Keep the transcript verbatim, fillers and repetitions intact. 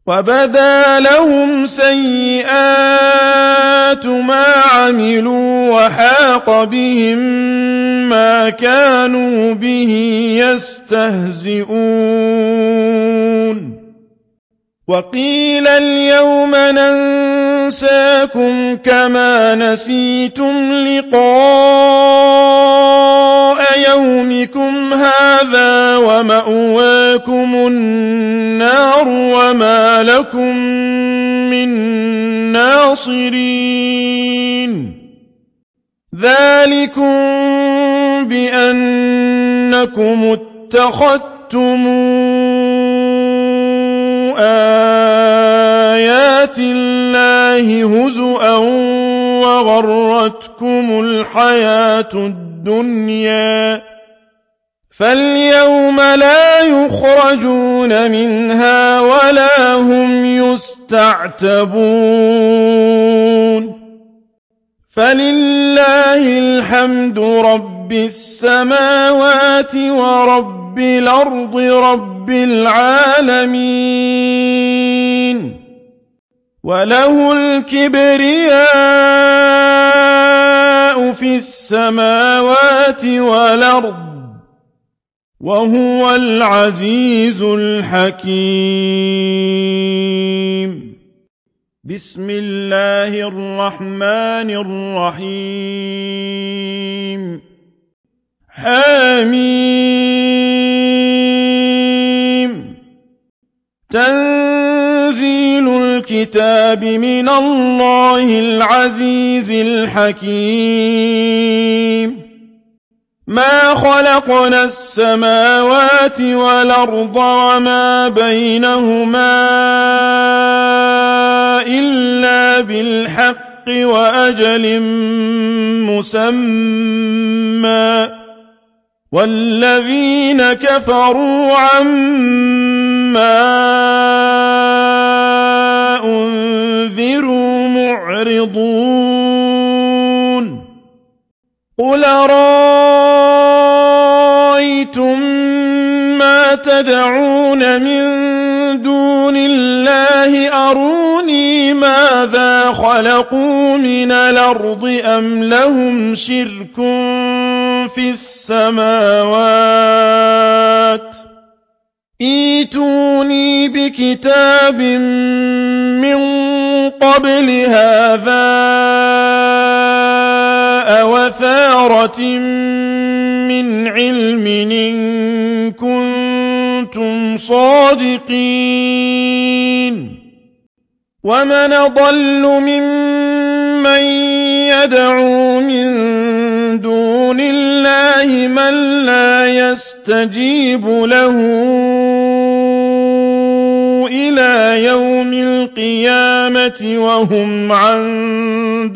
وبدا لهم سيئات ما عملوا وحاق بهم ما كانوا به يستهزئون وقيل اليوم ننساكم كما نسيتم لقاء يومكم هذا ومأواكم النار وما لكم من ناصرين ذلكم بأنكم اتخذتم آيات الله هزؤا وغرتكم الحياة الدنيا فاليوم لا يخرجون منها ولا هم يستعتبون فلله الحمد رب السماوات ورب الأرض رب العالمين وله الكبرياء في السماوات والأرض وهو العزيز الحكيم بسم الله الرحمن الرحيم حميم تنزيل الكتاب من الله العزيز الحكيم ما خلقنا السماوات والأرض وما بينهما إلا بالحق وأجل مسمى والذين كفروا عما أنذروا معرضون قل أرأيتم ما تدعون من دون الله أروني ماذا خلقوا من الأرض أم لهم شرك في السماوات ائتوني بكتاب من قبل هذا أو أثارة من علم إن كنتم صادقين ومن أضل ممن يدعو من دون الله من لا يستجيب له إلى يوم القيامة وهم عن